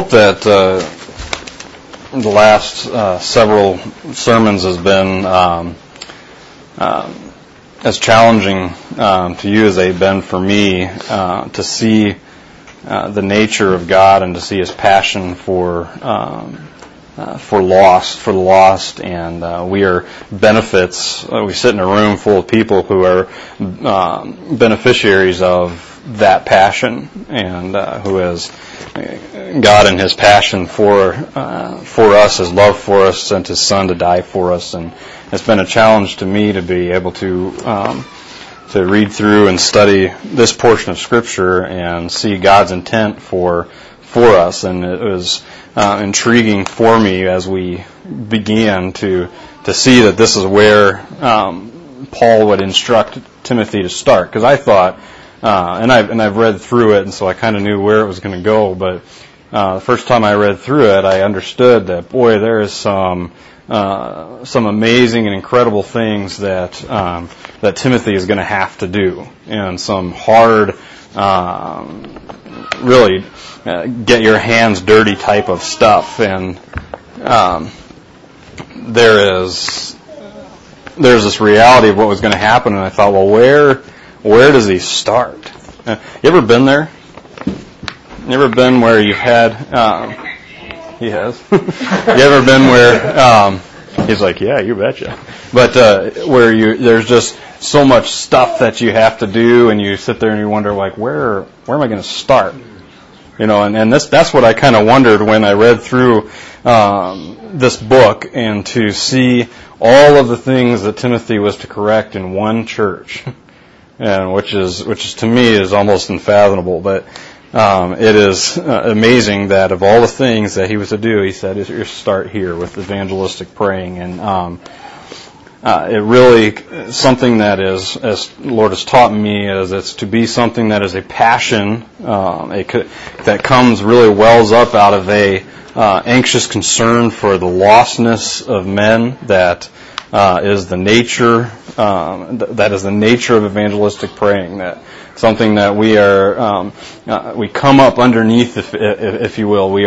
hope that the last several sermons has been as challenging to you as they've been for me to see the nature of God and to see His passion for the lost, and we are we sit in a room full of people who are beneficiaries of that passion, and who has God in His passion for us, His love for us, sent His Son to die for us, and it's been a challenge to me to be able to read through and study this portion of Scripture and see God's intent for us, and it was intriguing for me as we began to see that this is where Paul would instruct Timothy to start, because I thought, and I've read through it, and so I kind of knew where it was going to go, but the first time I read through it, I understood that, boy, there is some amazing and incredible things that Timothy is going to have to do, and some hard, really get your hands dirty type of stuff, and there's this reality of what was going to happen, and I thought, well, where does he start? You ever been there? You ever been where you've had? He has. You ever been where? He's like, yeah, you betcha. But where there's just so much stuff that you have to do, and you sit there and you wonder, like, where am I going to start? You know, and that's what I kind of wondered when I read through this book, and to see all of the things that Timothy was to correct in one church, and which is to me is almost unfathomable. But it is amazing that of all the things that he was to do, he said, you start here with evangelistic praying, and it really something that is, as the Lord has taught me, is it's to be something that is a passion that wells up out of a anxious concern for the lostness of men. That is the nature of evangelistic praying. That something that we come up underneath, if you will. We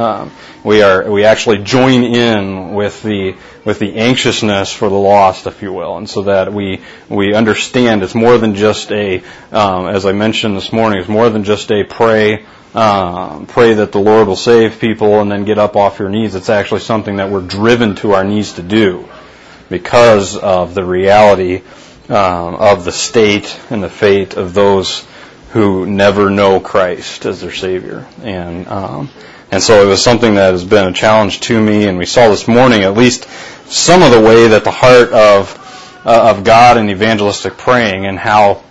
actually join in with the anxiousness for the lost, if you will, and so that we understand it's more than just as I mentioned this morning, it's more than just a pray that the Lord will save people and then get up off your knees. It's actually something that we're driven to our knees to do because of the reality of the state and the fate of those who never know Christ as their Savior. And so it was something that has been a challenge to me, and we saw this morning at least some of the way that the heart of God in evangelistic praying, and how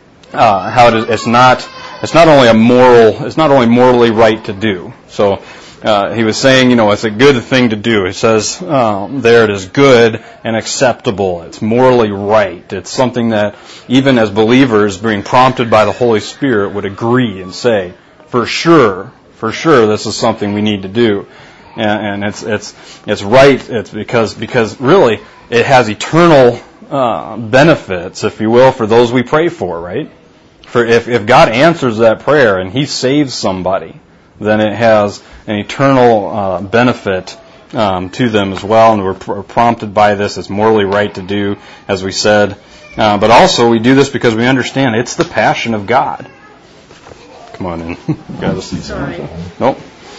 it's not only morally right to do. So he was saying, it's a good thing to do. He says there it is good and acceptable. It's morally right. It's something that even as believers, being prompted by the Holy Spirit, would agree and say, for sure, this is something we need to do. And it's right. It's because really it has eternal benefits, if you will, for those we pray for, right? For if God answers that prayer and He saves somebody, then it has an eternal benefit to them as well, and we're prompted by this. It's morally right to do, as we said. But also we do this because we understand it's the passion of God. Come on in. Got a seat. Sorry. Nope.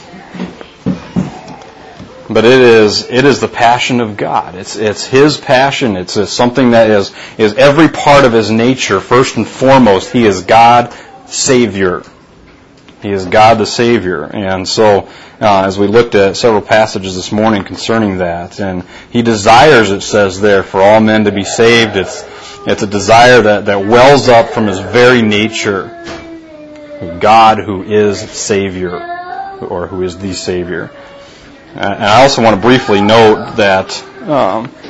But it is the passion of God. It's His passion. It's something that is every part of His nature. First and foremost, He is God, Savior. He is God the Savior. And so, as we looked at several passages this morning concerning that, and He desires, it says there, for all men to be saved. It's a desire that wells up from His very nature. God who is Savior, or who is the Savior. And I also want to briefly note that